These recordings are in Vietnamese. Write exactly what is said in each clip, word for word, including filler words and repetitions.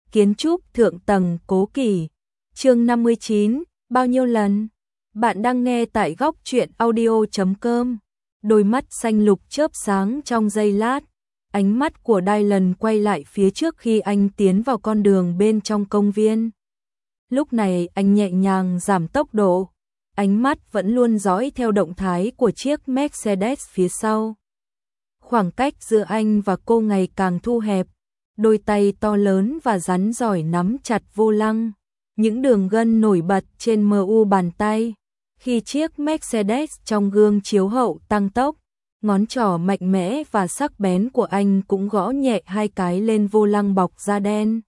Kiến trúc thượng tầng Cố Kỳ. Chương năm mươi chín, bao nhiêu lần? Bạn đang nghe tại góc truyện audio chấm com. Đôi mắt xanh lục chớp sáng trong giây lát. Ánh mắt của Dylan quay lại phía trước khi anh tiến vào con đường bên trong công viên. Lúc này anh nhẹ nhàng giảm tốc độ. Ánh mắt vẫn luôn dõi theo động thái của chiếc Mercedes phía sau. Khoảng cách giữa anh và cô ngày càng thu hẹp. Đôi tay to lớn và rắn giỏi nắm chặt vô lăng. Những đường gân nổi bật trên mờ u bàn tay. Khi chiếc Mercedes trong gương chiếu hậu tăng tốc, ngón trỏ mạnh mẽ và sắc bén của anh cũng gõ nhẹ hai cái lên vô lăng bọc da đen.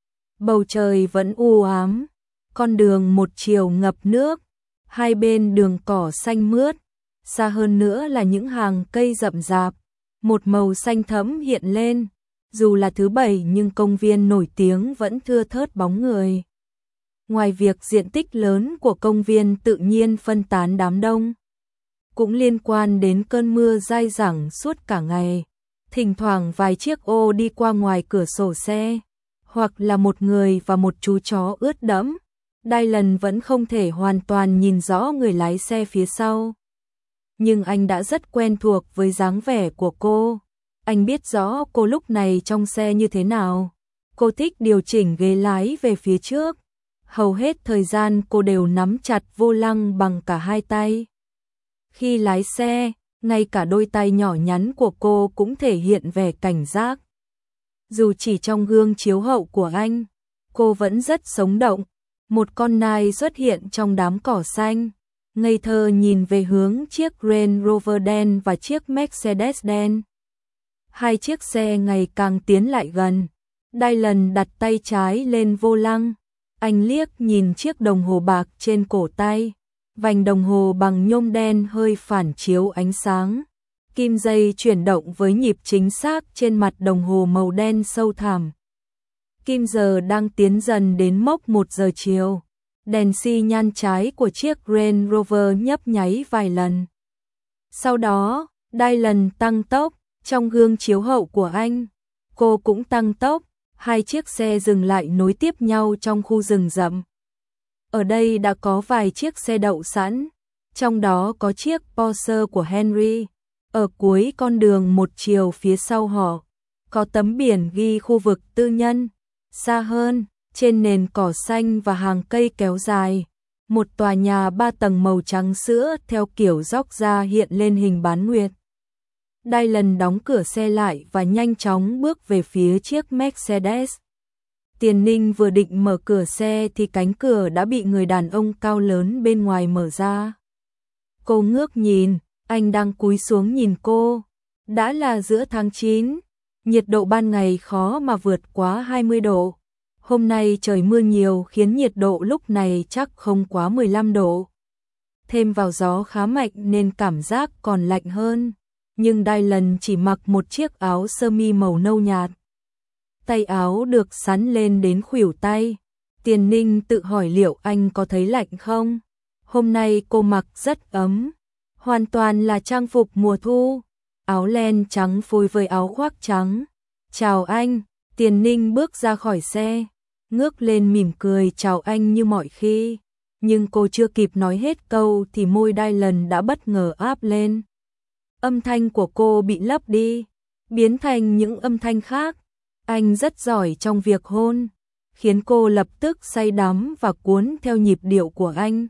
Bầu trời vẫn u ám, con đường một chiều ngập nước, hai bên đường cỏ xanh mướt, xa hơn nữa là những hàng cây rậm rạp, một màu xanh thẫm hiện lên. Dù là thứ bảy nhưng công viên nổi tiếng vẫn thưa thớt bóng người. Ngoài việc diện tích lớn của công viên tự nhiên phân tán đám đông, cũng liên quan đến cơn mưa dai dẳng suốt cả ngày. Thỉnh thoảng vài chiếc ô đi qua ngoài cửa sổ xe, hoặc là một người và một chú chó ướt đẫm. Dylan vẫn không thể hoàn toàn nhìn rõ người lái xe phía sau. Nhưng anh đã rất quen thuộc với dáng vẻ của cô. Anh biết rõ cô lúc này trong xe như thế nào. Cô thích điều chỉnh ghế lái về phía trước. Hầu hết thời gian cô đều nắm chặt vô lăng bằng cả hai tay. Khi lái xe, ngay cả đôi tay nhỏ nhắn của cô cũng thể hiện vẻ cảnh giác. Dù chỉ trong gương chiếu hậu của anh, cô vẫn rất sống động. Một con nai xuất hiện trong đám cỏ xanh, ngây thơ nhìn về hướng chiếc Range Rover đen và chiếc Mercedes đen. Hai chiếc xe ngày càng tiến lại gần. Dylan đặt tay trái lên vô lăng. Anh liếc nhìn chiếc đồng hồ bạc trên cổ tay. Vành đồng hồ bằng nhôm đen hơi phản chiếu ánh sáng. Kim dây chuyển động với nhịp chính xác trên mặt đồng hồ màu đen sâu thẳm. Kim giờ đang tiến dần đến mốc một giờ chiều. Đèn xi nhan trái của chiếc Range Rover nhấp nháy vài lần. Sau đó, Dylan tăng tốc. Trong gương chiếu hậu của anh, cô cũng tăng tốc. Hai chiếc xe dừng lại nối tiếp nhau trong khu rừng rậm. Ở đây đã có vài chiếc xe đậu sẵn, trong đó có chiếc Porsche của Henry. Ở cuối con đường một chiều phía sau họ, có tấm biển ghi khu vực tư nhân. Xa hơn, trên nền cỏ xanh và hàng cây kéo dài, một tòa nhà ba tầng màu trắng sữa theo kiểu dốc ra hiện lên hình bán nguyệt. Dylan đóng cửa xe lại và nhanh chóng bước về phía chiếc Mercedes. Tiền Ninh vừa định mở cửa xe thì cánh cửa đã bị người đàn ông cao lớn bên ngoài mở ra. Cô ngước nhìn, anh đang cúi xuống nhìn cô. Đã là giữa tháng chín, nhiệt độ ban ngày khó mà vượt quá hai mươi độ. Hôm nay trời mưa nhiều khiến nhiệt độ lúc này chắc không quá mười lăm độ. Thêm vào gió khá mạnh nên cảm giác còn lạnh hơn. Nhưng Dylan chỉ mặc một chiếc áo sơ mi màu nâu nhạt. Tay áo được sắn lên đến khuỷu tay. Tiền Ninh tự hỏi liệu anh có thấy lạnh không? Hôm nay cô mặc rất ấm, hoàn toàn là trang phục mùa thu. Áo len trắng phối với áo khoác trắng. Chào anh, Tiền Ninh bước ra khỏi xe, ngước lên mỉm cười chào anh như mọi khi. Nhưng cô chưa kịp nói hết câu thì môi Dylan đã bất ngờ áp lên. Âm thanh của cô bị lấp đi, biến thành những âm thanh khác. Anh rất giỏi trong việc hôn, khiến cô lập tức say đắm và cuốn theo nhịp điệu của anh.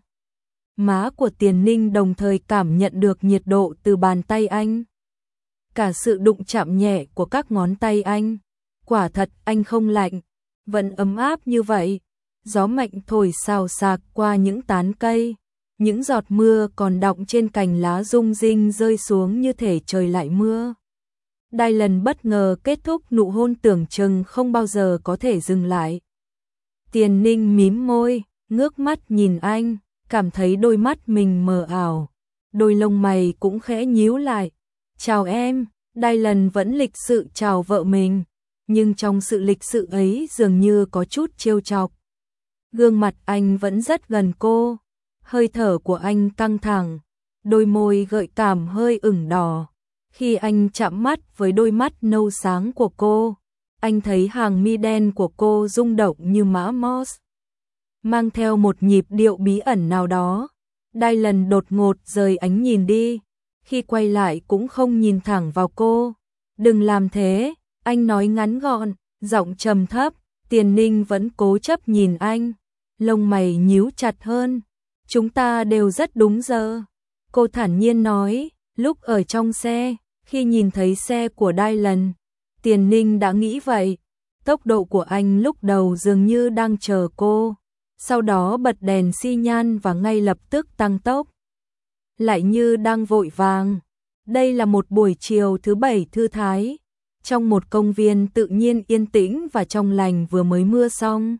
Má của Tiền Ninh đồng thời cảm nhận được nhiệt độ từ bàn tay anh. Cả sự đụng chạm nhẹ của các ngón tay anh. Quả thật anh không lạnh, vẫn ấm áp như vậy. Gió mạnh thổi xào xạc qua những tán cây. Những giọt mưa còn đọng trên cành lá rung rinh rơi xuống như thể trời lại mưa. Dylan bất ngờ kết thúc nụ hôn tưởng chừng không bao giờ có thể dừng lại. Tiền Ninh mím môi, ngước mắt nhìn anh, cảm thấy đôi mắt mình mờ ảo. Đôi lông mày cũng khẽ nhíu lại. Chào em, Dylan vẫn lịch sự chào vợ mình. Nhưng trong sự lịch sự ấy dường như có chút trêu chọc. Gương mặt anh vẫn rất gần cô. Hơi thở của anh căng thẳng, đôi môi gợi cảm hơi ửng đỏ. Khi anh chạm mắt với đôi mắt nâu sáng của cô, anh thấy hàng mi đen của cô rung động như mã Morse, mang theo một nhịp điệu bí ẩn nào đó. Dylan đột ngột rời ánh nhìn đi, khi quay lại cũng không nhìn thẳng vào cô. Đừng làm thế, anh nói ngắn gọn, giọng trầm thấp. Tiền Ninh vẫn cố chấp nhìn anh, lông mày nhíu chặt hơn. Chúng ta đều rất đúng giờ, cô thản nhiên nói. Lúc ở trong xe, khi nhìn thấy xe của Dylan, Tiền Ninh đã nghĩ vậy. Tốc độ của anh lúc đầu dường như đang chờ cô, sau đó bật đèn xi nhan và ngay lập tức tăng tốc, lại như đang vội vàng. Đây là một buổi chiều thứ bảy thư thái, trong một công viên tự nhiên yên tĩnh và trong lành vừa mới mưa xong.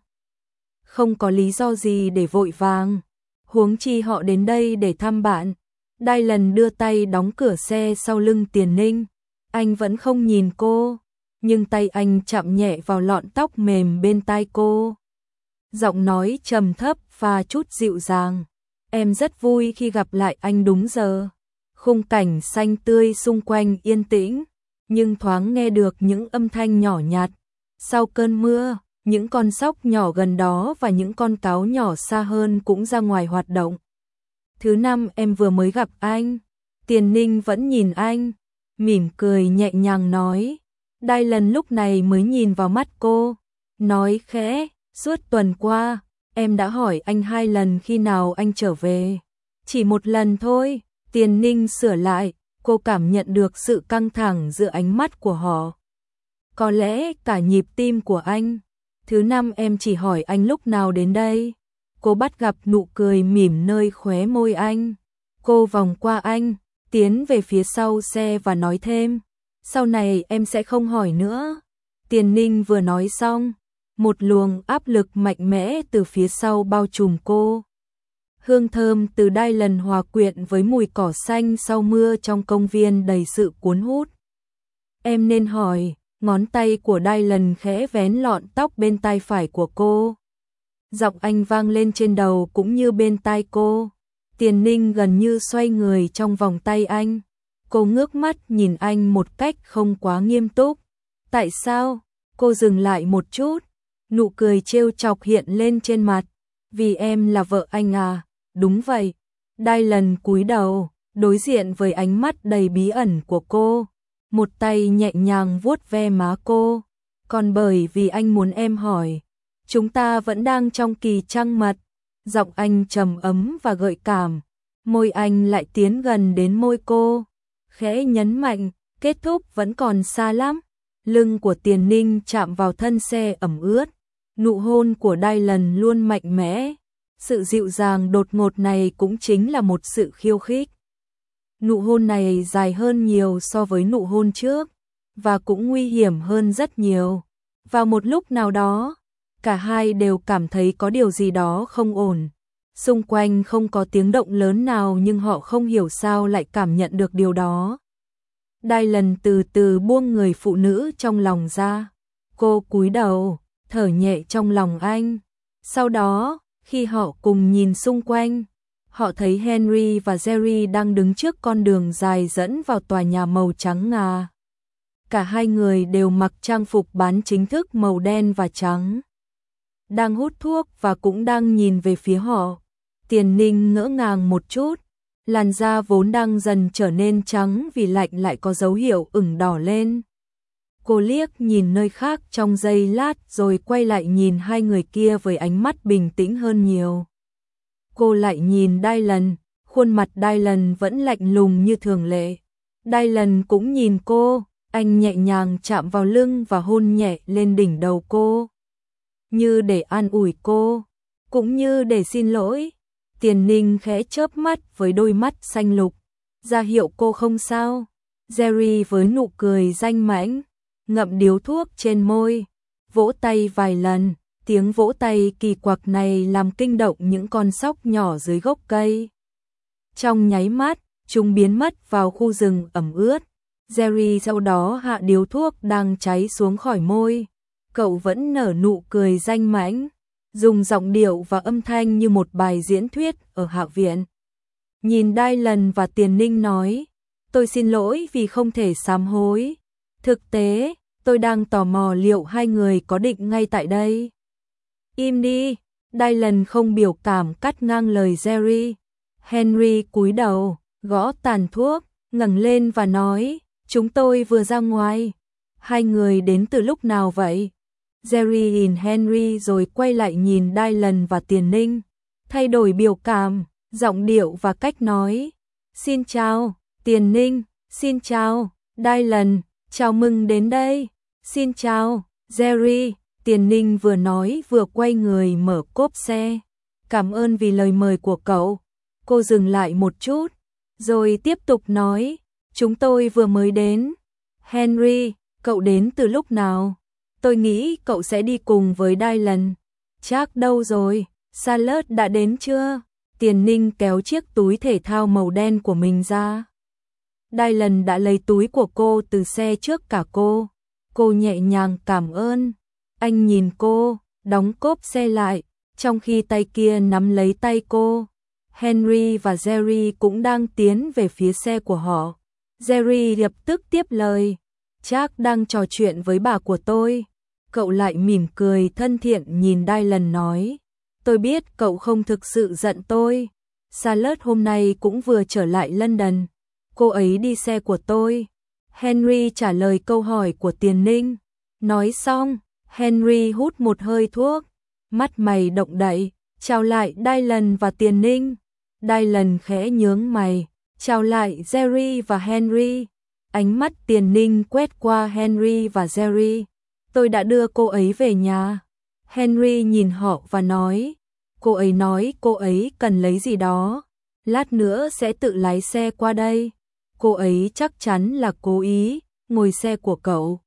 Không có lý do gì để vội vàng, huống chi họ đến đây để thăm bạn. Dylan đưa tay đóng cửa xe sau lưng Tiền Ninh, anh vẫn không nhìn cô, nhưng tay anh chạm nhẹ vào lọn tóc mềm bên tai cô. Giọng nói trầm thấp và chút dịu dàng. Em rất vui khi gặp lại anh đúng giờ. Khung cảnh xanh tươi xung quanh yên tĩnh, nhưng thoáng nghe được những âm thanh nhỏ nhặt. Sau cơn mưa, những con sóc nhỏ gần đó và những con cáo nhỏ xa hơn cũng ra ngoài hoạt động. Thứ năm em vừa mới gặp anh. Tiền Ninh vẫn nhìn anh, mỉm cười nhẹ nhàng nói. Dylan lúc này mới nhìn vào mắt cô, nói khẽ, suốt tuần qua, em đã hỏi anh hai lần khi nào anh trở về. Chỉ một lần thôi. Tiền Ninh sửa lại, cô cảm nhận được sự căng thẳng giữa ánh mắt của họ. Có lẽ cả nhịp tim của anh. Thứ năm em chỉ hỏi anh lúc nào đến đây. Cô bắt gặp nụ cười mỉm nơi khóe môi anh. Cô vòng qua anh, tiến về phía sau xe và nói thêm. Sau này em sẽ không hỏi nữa. Tiền Ninh vừa nói xong, một luồng áp lực mạnh mẽ từ phía sau bao trùm cô. Hương thơm từ Dylan hòa quyện với mùi cỏ xanh sau mưa trong công viên đầy sự cuốn hút. Em nên hỏi. Ngón tay của Dylan khẽ vén lọn tóc bên tai phải của cô. Giọng anh vang lên trên đầu cũng như bên tai cô. Tiền Ninh gần như xoay người trong vòng tay anh. Cô ngước mắt nhìn anh một cách không quá nghiêm túc. Tại sao? Cô dừng lại một chút. Nụ cười trêu chọc hiện lên trên mặt. Vì em là vợ anh à? Đúng vậy. Dylan cúi đầu, đối diện với ánh mắt đầy bí ẩn của cô. Một tay nhẹ nhàng vuốt ve má cô. Còn bởi vì anh muốn em hỏi. Chúng ta vẫn đang trong kỳ trăng mật. Giọng anh trầm ấm và gợi cảm. Môi anh lại tiến gần đến môi cô. Khẽ nhấn mạnh, kết thúc vẫn còn xa lắm. Lưng của Tiền Ninh chạm vào thân xe ẩm ướt. Nụ hôn của Dylan luôn mạnh mẽ. Sự dịu dàng đột ngột này cũng chính là một sự khiêu khích. Nụ hôn này dài hơn nhiều so với nụ hôn trước, và cũng nguy hiểm hơn rất nhiều. Vào một lúc nào đó, cả hai đều cảm thấy có điều gì đó không ổn. Xung quanh không có tiếng động lớn nào nhưng họ không hiểu sao lại cảm nhận được điều đó. Dylan từ từ buông người phụ nữ trong lòng ra. Cô cúi đầu, thở nhẹ trong lòng anh. Sau đó, khi họ cùng nhìn xung quanh, họ thấy Henry và Jerry đang đứng trước con đường dài dẫn vào tòa nhà màu trắng ngà. Cả hai người đều mặc trang phục bán chính thức màu đen và trắng. Đang hút thuốc và cũng đang nhìn về phía họ. Tiền Ninh ngỡ ngàng một chút. Làn da vốn đang dần trở nên trắng vì lạnh lại có dấu hiệu ửng đỏ lên. Cô liếc nhìn nơi khác trong giây lát rồi quay lại nhìn hai người kia với ánh mắt bình tĩnh hơn nhiều. Cô lại nhìn Dylan, khuôn mặt Dylan vẫn lạnh lùng như thường lệ. Dylan cũng nhìn cô, anh nhẹ nhàng chạm vào lưng và hôn nhẹ lên đỉnh đầu cô. Như để an ủi cô, cũng như để xin lỗi. Tiền Ninh khẽ chớp mắt với đôi mắt xanh lục, ra hiệu cô không sao. Jerry với nụ cười danh mãnh, ngậm điếu thuốc trên môi, vỗ tay vài lần. Tiếng vỗ tay kỳ quặc này làm kinh động những con sóc nhỏ dưới gốc cây. Trong nháy mắt, chúng biến mất vào khu rừng ẩm ướt. Jerry sau đó hạ điếu thuốc đang cháy xuống khỏi môi. Cậu vẫn nở nụ cười danh mãnh, dùng giọng điệu và âm thanh như một bài diễn thuyết ở Hạ viện. Nhìn Dylan và Tiền Ninh nói, tôi xin lỗi vì không thể sám hối. Thực tế, tôi tôi đang tò mò liệu hai người có định ngay tại đây. Im đi, Dylan không biểu cảm cắt ngang lời Jerry. Henry cúi đầu, gõ tàn thuốc, ngẩng lên và nói, chúng tôi vừa ra ngoài. Hai người đến từ lúc nào vậy? Jerry nhìn Henry rồi quay lại nhìn Dylan và Tiền Ninh, thay đổi biểu cảm, giọng điệu và cách nói. Xin chào, Tiền Ninh, xin chào, Dylan, chào mừng đến đây. Xin chào, Jerry, Tiền Ninh vừa nói vừa quay người mở cốp xe. Cảm ơn vì lời mời của cậu. Cô dừng lại một chút, rồi tiếp tục nói, chúng tôi vừa mới đến. Henry, cậu đến từ lúc nào? Tôi nghĩ cậu sẽ đi cùng với Dylan. Chắc đâu rồi, Charlotte đã đến chưa? Tiền Ninh kéo chiếc túi thể thao màu đen của mình ra. Dylan đã lấy túi của cô từ xe trước cả cô. Cô nhẹ nhàng cảm ơn. Anh nhìn cô, đóng cốp xe lại, trong khi tay kia nắm lấy tay cô. Henry và Jerry cũng đang tiến về phía xe của họ. Jerry lập tức tiếp lời, chắc đang trò chuyện với bà của tôi. Cậu lại mỉm cười thân thiện nhìn Dylan nói, tôi biết cậu không thực sự giận tôi. Charlotte hôm nay cũng vừa trở lại London. Cô ấy đi xe của tôi. Henry trả lời câu hỏi của Tiền Ninh. Nói xong, Henry hút một hơi thuốc, mắt mày động đậy, chào lại Dylan và Tiền Ninh. Dylan khẽ nhướng mày, chào lại Jerry và Henry. Ánh mắt Tiền Ninh quét qua Henry và Jerry. Tôi đã đưa cô ấy về nhà. Henry nhìn họ và nói, cô ấy nói cô ấy cần lấy gì đó. Lát nữa sẽ tự lái xe qua đây. Cô ấy chắc chắn là cố ý, ngồi xe của cậu.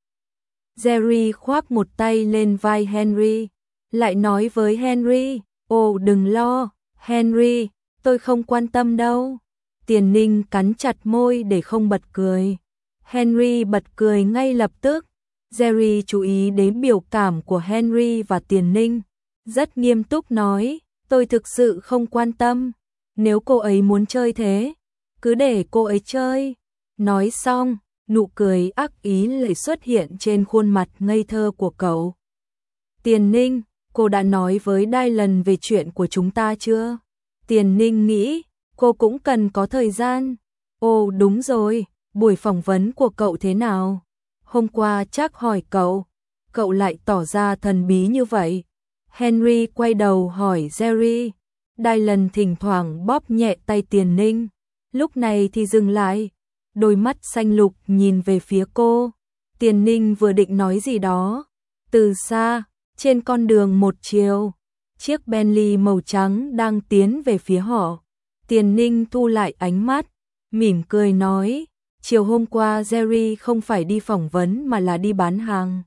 Jerry khoác một tay lên vai Henry, lại nói với Henry, ồ đừng lo, Henry, tôi không quan tâm đâu. Tiền Ninh cắn chặt môi để không bật cười. Henry bật cười ngay lập tức. Jerry chú ý đến biểu cảm của Henry và Tiền Ninh, rất nghiêm túc nói, tôi thực sự không quan tâm. Nếu cô ấy muốn chơi thế, cứ để cô ấy chơi. Nói xong, nụ cười ác ý lại xuất hiện trên khuôn mặt ngây thơ của cậu. Tiền Ninh, cô đã nói với Dylan về chuyện của chúng ta chưa? Tiền Ninh nghĩ, cô cũng cần có thời gian. Ồ đúng rồi, buổi phỏng vấn của cậu thế nào? Hôm qua chắc hỏi cậu, cậu lại tỏ ra thần bí như vậy. Henry quay đầu hỏi Jerry. Dylan thỉnh thoảng bóp nhẹ tay Tiền Ninh, lúc này thì dừng lại, đôi mắt xanh lục nhìn về phía cô. Tiền Ninh vừa định nói gì đó. Từ xa, trên con đường một chiều, chiếc Bentley màu trắng đang tiến về phía họ. Tiền Ninh thu lại ánh mắt, mỉm cười nói, chiều hôm qua Jerry không phải đi phỏng vấn mà là đi bán hàng.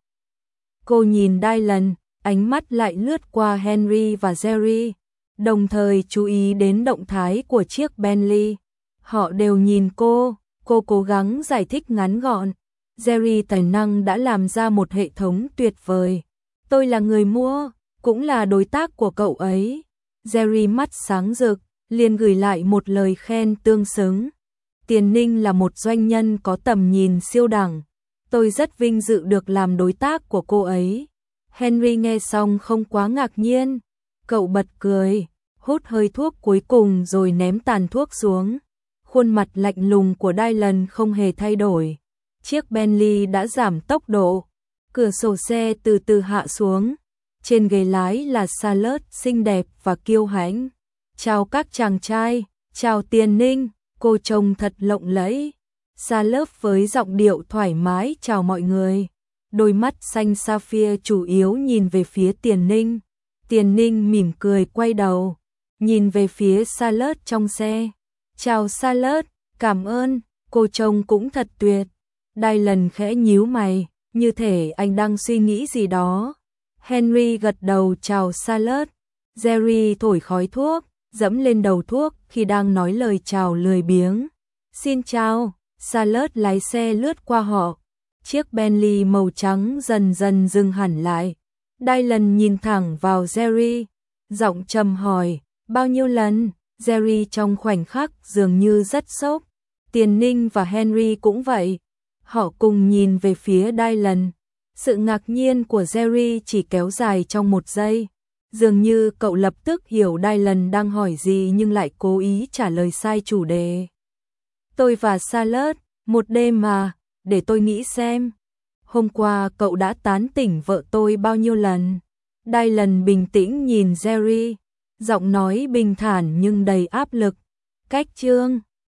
Cô nhìn Dylan, ánh mắt lại lướt qua Henry và Jerry, đồng thời chú ý đến động thái của chiếc Bentley. Họ đều nhìn cô, cô cố gắng giải thích ngắn gọn. Jerry tài năng đã làm ra một hệ thống tuyệt vời. Tôi là người mua, cũng là đối tác của cậu ấy. Jerry mắt sáng rực, liền gửi lại một lời khen tương xứng. Tiền Ninh là một doanh nhân có tầm nhìn siêu đẳng. Tôi rất vinh dự được làm đối tác của cô ấy. Henry nghe xong không quá ngạc nhiên. Cậu bật cười, hút hơi thuốc cuối cùng rồi ném tàn thuốc xuống. Khuôn mặt lạnh lùng của Dylan không hề thay đổi. Chiếc Bentley đã giảm tốc độ. Cửa sổ xe từ từ hạ xuống. Trên ghế lái là Charlotte xinh đẹp và kiêu hãnh. Chào các chàng trai, chào Tiền Ninh, cô trông thật lộng lẫy. Charlotte với giọng điệu thoải mái chào mọi người. Đôi mắt xanh sapphire chủ yếu nhìn về phía Tiền Ninh. Tiền Ninh mỉm cười quay đầu, nhìn về phía Charlotte trong xe. Chào Charlotte, cảm ơn, cô trông cũng thật tuyệt. Dylan khẽ nhíu mày, như thể anh đang suy nghĩ gì đó. Henry gật đầu chào Charlotte. Jerry thổi khói thuốc, dẫm lên đầu thuốc khi đang nói lời chào lười biếng. Xin chào, Charlotte lái xe lướt qua họ. Chiếc Bentley màu trắng dần dần dừng hẳn lại. Dylan nhìn thẳng vào Jerry, giọng trầm hỏi, bao nhiêu lần? Jerry trong khoảnh khắc dường như rất sốc. Tiền Ninh và Henry cũng vậy. Họ cùng nhìn về phía Dylan. Sự ngạc nhiên của Jerry chỉ kéo dài trong một giây. Dường như cậu lập tức hiểu Dylan đang hỏi gì nhưng lại cố ý trả lời sai chủ đề. Tôi và Charlotte, một đêm mà, để tôi nghĩ xem. Hôm qua cậu đã tán tỉnh vợ tôi bao nhiêu lần? Dylan bình tĩnh nhìn Jerry, giọng nói bình thản nhưng đầy áp lực. Cách chương